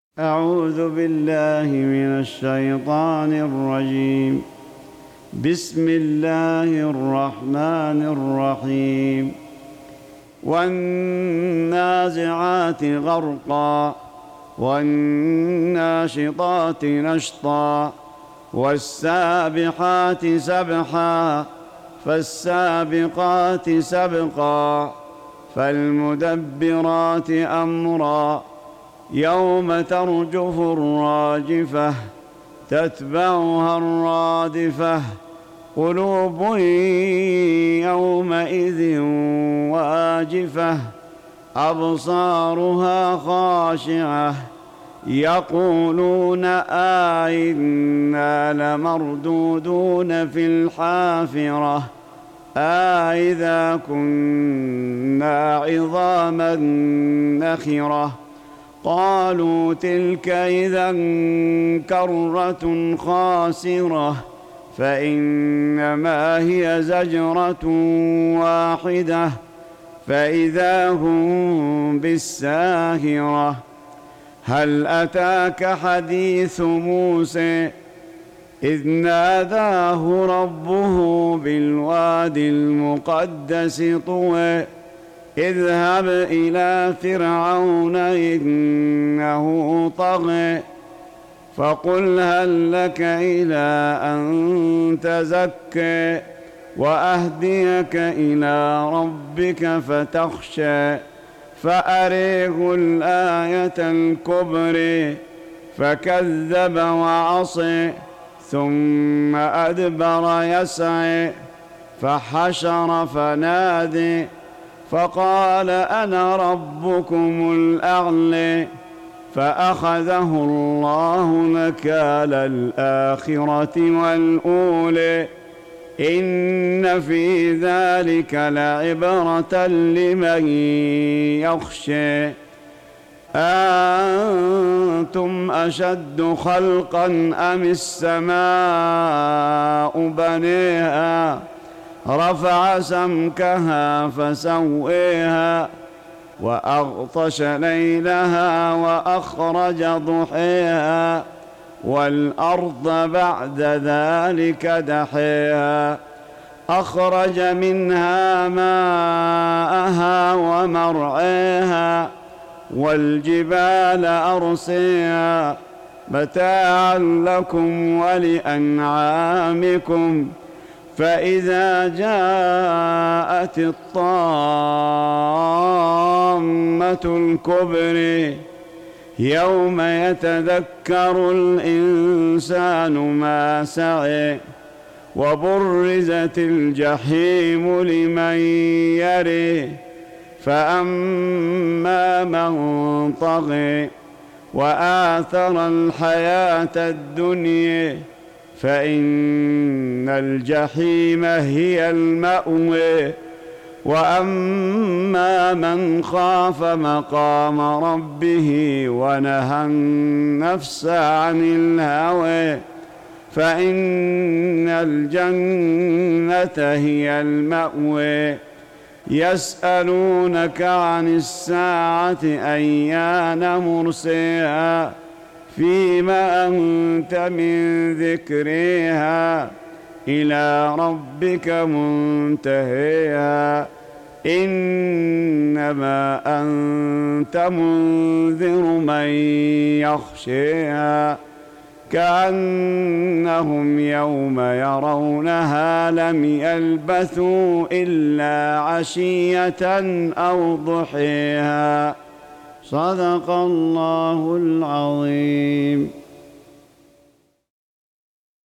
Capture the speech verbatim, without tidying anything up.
أعوذ بالله من الشيطان الرجيم. بسم الله الرحمن الرحيم. والنازعات غرقا والناشطات نشطا والسابحات سبحا فالسابقات سبقا فالمدبرات أمرا يوم ترجف الراجفة تتبعها الرادفة قلوب يومئذ واجفة أبصارها خاشعة يقولون أئنا لمردودون في الحافرة أئذا كنا عظاما نخرة قالوا تلك إذا كرة خاسرة فإنما هي زجرة واحدة فإذا هم بالساهرة. هل أتاك حديث موسى إذ ناداه ربه بالوادي المقدس طوى اذهب إلى فرعون إنه طغى فقل هل لك إلى أن تزكى وأهديك إلى ربك فتخشى فأريه الآية الكبرى فكذب وعصى ثم أدبر يسعى فحشر فنادى فقال أنا ربكم الأعلى فأخذه الله نكال الآخرة والأولى إن في ذلك لعبرة لمن يخشى. أنتم أشد خلقا أم السماء بنيها رفع سمكها فسويها وأغطش ليلها وأخرج ضحيها والأرض بعد ذلك دحيها أخرج منها ماءها ومرعيها والجبال أرسيها متاعا لكم ولأنعامكم فإذا جاءت الطامة الكبرى يوم يتذكر الإنسان ما سعى وبرزت الجحيم لمن يرى فأما من طغى وآثر الحياة الدنيا فإن الجحيم هي المأوى وأما من خاف مقام ربه ونهى النفس عن الهوى فإن الجنة هي المأوى. يسألونك عن الساعة أيان مرساها فيما أنت من ذكرها إلى ربك منتهيها إنما أنت منذر من يخشيها كأنهم يوم يرونها لم يلبثوا إلا عشية أو ضحيها. صدق الله العظيم.